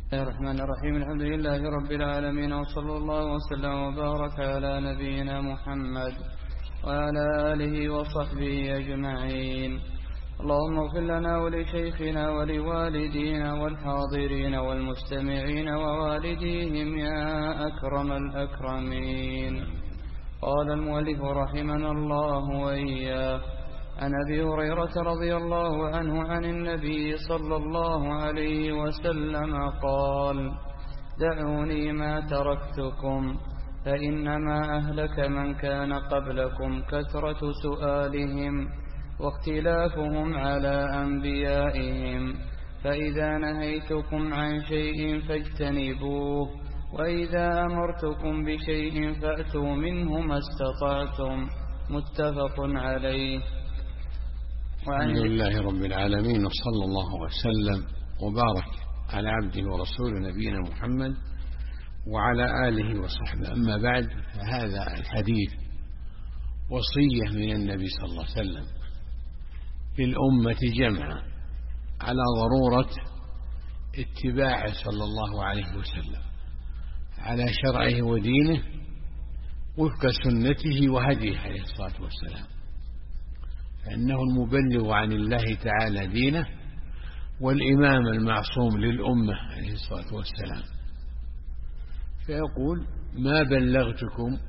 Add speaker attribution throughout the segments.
Speaker 1: بسم الله الرحمن الرحيم. الحمد لله رب العالمين، وصلى الله وسلم وبارك على نبينا محمد وعلى آله وصحبه أجمعين. اللهم اغفر لنا ولشيخنا ولوالدينا والحاضرين والمستمعين ووالديهم يا أكرم الأكرمين. قال المؤلف رحمنا الله وإياه: عن أبي هريرة رضي الله عنه عن النبي صلى الله عليه وسلم قال: دعوني ما تركتكم، فإنما أهلك من كان قبلكم كثرة سؤالهم واختلافهم على أنبيائهم، فإذا نهيتكم عن شيء فاجتنبوه، وإذا أمرتكم بشيء فأتوا منه ما استطعتم. متفق عليه.
Speaker 2: الحمد لله رب العالمين، وصلى الله وسلم وبارك على عبده ورسوله نبينا محمد وعلى آله وصحبه. أما بعد، فهذا الحديث وصية من النبي صلى الله عليه وسلم للأمة جمعا على ضرورة اتباعه صلى الله عليه وسلم على شرعه ودينه وفق سنته وهديه عليه الصلاة والسلام، فإنه المبلغ عن الله تعالى دينه والإمام المعصوم للأمة عليه الصلاة والسلام. فيقول: ما بلغتكم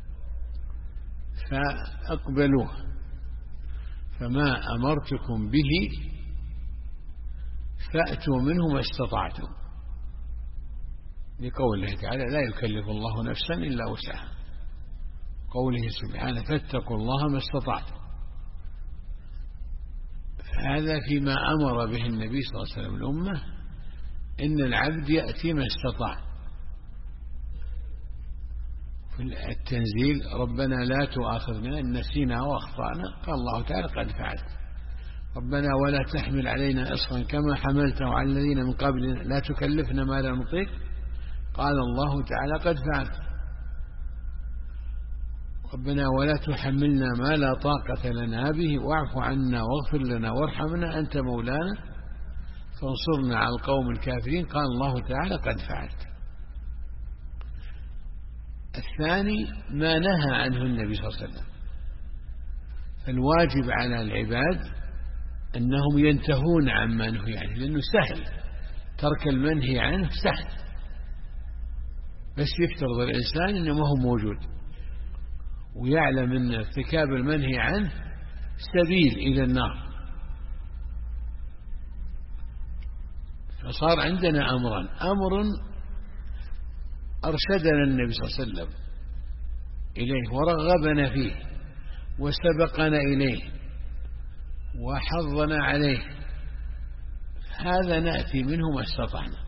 Speaker 2: فأقبلوه، فما أمرتكم به فأتوا منه ما استطعتم، لقوله تعالى: لا يكلف الله نفسا إلا وسعها، قوله سبحانه: فاتقوا الله ما استطعتم. هذا فيما أمر به النبي صلى الله عليه وسلم الأمة، إن العبد يأتي ما استطاع. في التنزيل: ربنا لا تؤاخذنا إن نسينا وأخطأنا، قال الله تعالى: قد فعلت. ربنا ولا تحمل علينا إصرا كما حملته على الذين من قبلنا، لا تكلفنا ما لا نطيق، قال الله تعالى: قد فعلت. ربنا ولا تحملنا ما لا طاقة لنا به، واعف عنا واغفر لنا وارحمنا أنت مولانا فانصرنا على القوم الكافرين، قال الله تعالى: قد فعلت. الثاني ما نهى عنه النبي صلى الله عليه وسلم، فالواجب على العباد أنهم ينتهون عما نهي عنه، لأنه سهل ترك المنهي عنه، سهل، بس يفترض الإنسان أنه ما هو موجود، ويعلم أن ارتكاب المنهي عنه سبيل إلى النار. فصار عندنا أمران: أمر أرشدنا النبي صلى الله عليه وسلم إليه ورغبنا فيه وسبقنا إليه وحضنا عليه، هذا نأتي منه ما استطعنا،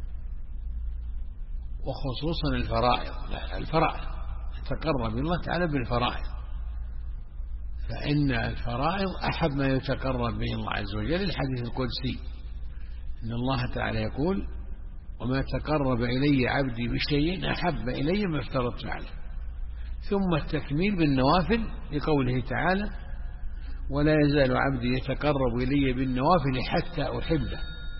Speaker 2: وخصوصا الفرائض تقرب الله تعالى بالفرائض، فإن الفرائض أحب ما يتقرب به الله عز وجل. الحديث القدسي إن الله تعالى يقول: وما تقرب إلي عبدي بشيء أحب إلي ما افترضت عليه. ثم التكميل بالنوافل لقوله تعالى: ولا يزال عبدي يتقرب إلي بالنوافل حتى أحبه.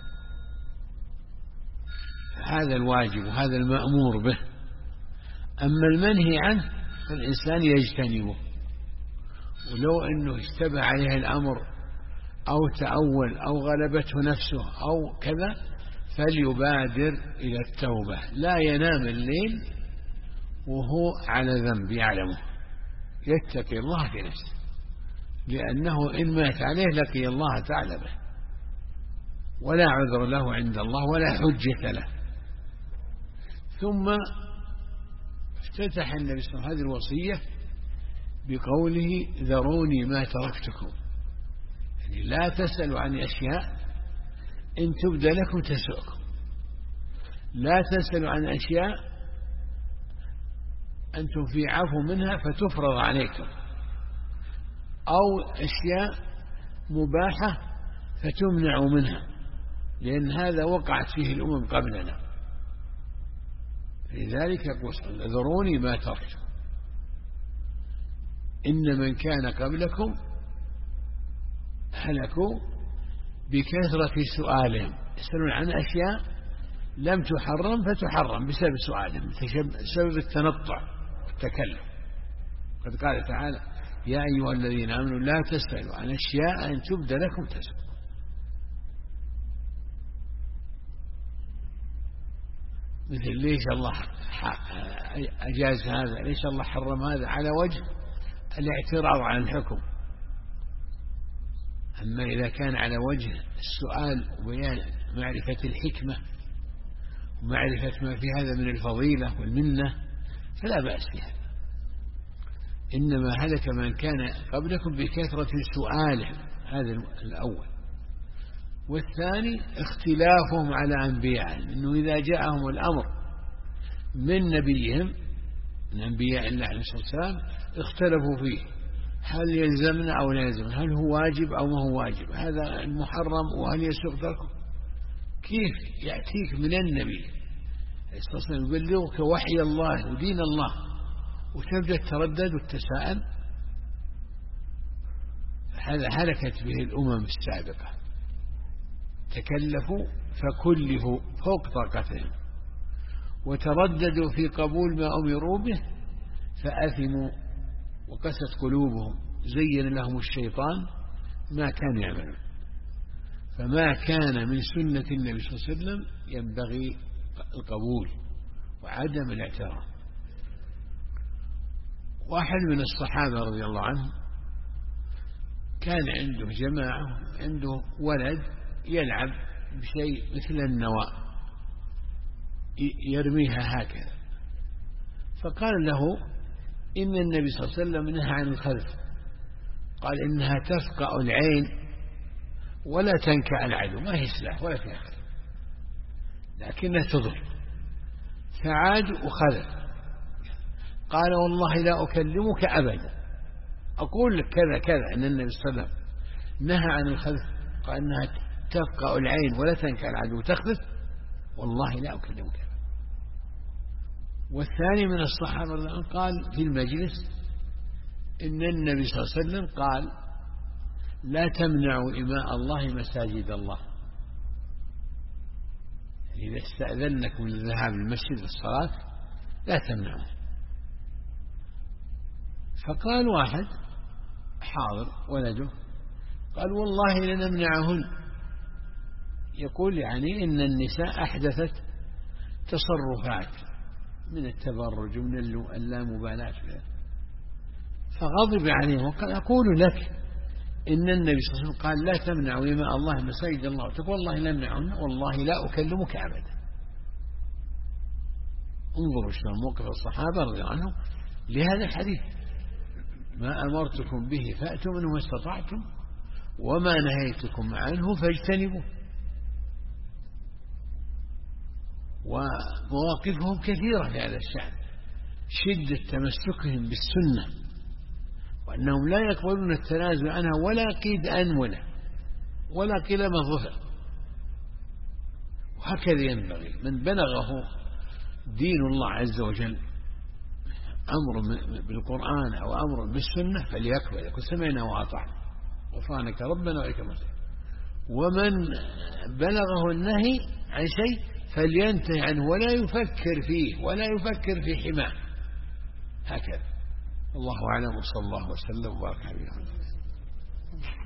Speaker 2: هذا الواجب وهذا المأمور به. أما المنهي عنه فالإنسان يجتنبه، ولو أنه اشتبه عليه الأمر أو تأول أو غلبته نفسه أو كذا فليبادر إلى التوبة، لا ينام الليل وهو على ذنب يعلمه، يتقي الله في نفسه، لأنه إن مات عليه لقي الله تعالى به، ولا عذر له عند الله ولا حجة له. ثم افتتح النبي صلى الله عليه وسلم هذه الوصية بقوله: ذروني ما تركتكم، يعني لا تسألوا عن أشياء إن تبدى لكم تسؤكم، لا تسألوا عن أشياء أنتم في عفو منها فتفرض عليكم، أو أشياء مباحة فتمنعوا منها، لأن هذا وقعت فيه الأمم قبلنا. لذلك يقول: ذروني ما تركتم، إن من كان قبلكم هلكوا بكثرة سؤالهم، يسألون عن أشياء لم تحرم فتحرم بسبب سؤالهم، بسبب التنطع والتكلف. قد قال تعالى: يا أيها الذين آمنوا لا تسألوا عن أشياء إن تبد لكم تسألوا. مثل ليش الله أجاز هذا، ليش الله حرم هذا، على وجه الاعتراض عن الحكم. أما إذا كان على وجه السؤال وبيان معرفة الحكمة ومعرفة ما في هذا من الفضيلة والمنة فلا بأس بها. إنما هلك من كان قبلكم بكثرة سؤاله، هذا الأول. والثاني اختلافهم على أنبيائهم، إنه إذا جاءهم الأمر من نبيهم من أنبياء الله عليه الصلاة والسلام اختلفوا فيه، هل يلزمنا أو لا يلزمنا، هل هو واجب أو ما هو واجب، هذا المحرم وهل يسوق تركه. كيف يأتيك من النبي عليه الصلاة والسلام يبلغك وحي الله ودين الله وتبدأ التردد والتساءل؟ هذا هلكت به الأمم السابقة، تكلفوا فكلفوا فوق طاقتهم وترددوا في قبول ما أمروا به فأثموا وقست قلوبهم، زين لهم الشيطان ما كانوا يعملون. فما كان من سنة النبي صلى الله عليه وسلم ينبغي القبول وعدم الاعتراض. واحد من الصحابة رضي الله عنه كان عنده جماعة، عنده ولد يلعب بشيء مثل النواء يرميها هكذا، فقال له إن النبي صلى الله عليه وسلم نهى عن الخذف، قال إنها تفقع العين ولا تنكع العدو، ما هي سلاح ولا فيها خير لكنها تضر. فعاد وخذف، قال والله لا أكلمك أبدا، أقول لك كذا كذا أن النبي صلى الله عليه وسلم نهى عن الخذف، قال إنها تفقع العين ولا تنكع العدو تخذف، والله لا أكلمك. والثاني من الصحابة قال في المجلس إن النبي صلى الله عليه وسلم قال لا تمنعوا إماء الله مساجد الله، يعني إذا استأذنك من الذهاب للمسجد للصلاة لا تمنعوا. فقال واحد حاضر ولده قال والله لنمنعهن، يقول يعني إن النساء أحدثت تصرفات من التبرج ومن اللامبالاة. فغضب عليهم وقال أقول لك إن النبي صلى الله عليه وسلم قال لا تمنعوا إماء الله مساجد الله، تقول والله لا أمنعهن والله لا أكلمك أبدا. انظروا شلون موقف الصحابة رضي الله عنهم لهذا الحديث: ما أمرتكم به فأتوا منه ما استطعتم وما نهيتكم عنه فاجتنبوه. ومواقفهم كثيرة في هذا الشأن، شدة تمسكهم بالسنة وأنهم لا يقبلون التنازل عنها ولا قيد أنملة ولا قلم ظفر. وهكذا ينبغي من بلغه دين الله عز وجل أمر بالقرآن أو أمر بالسنة فليقبل، يقول سمعنا وأطعنا غفرانك ربنا وإليك المصير. ومن بلغه النهي عن شيء فلينتهي عنه ولا يفكر فيه ولا يفكر في حماه. هكذا. الله أعلم، وصلى الله وسلم وبارك على نبينا محمد.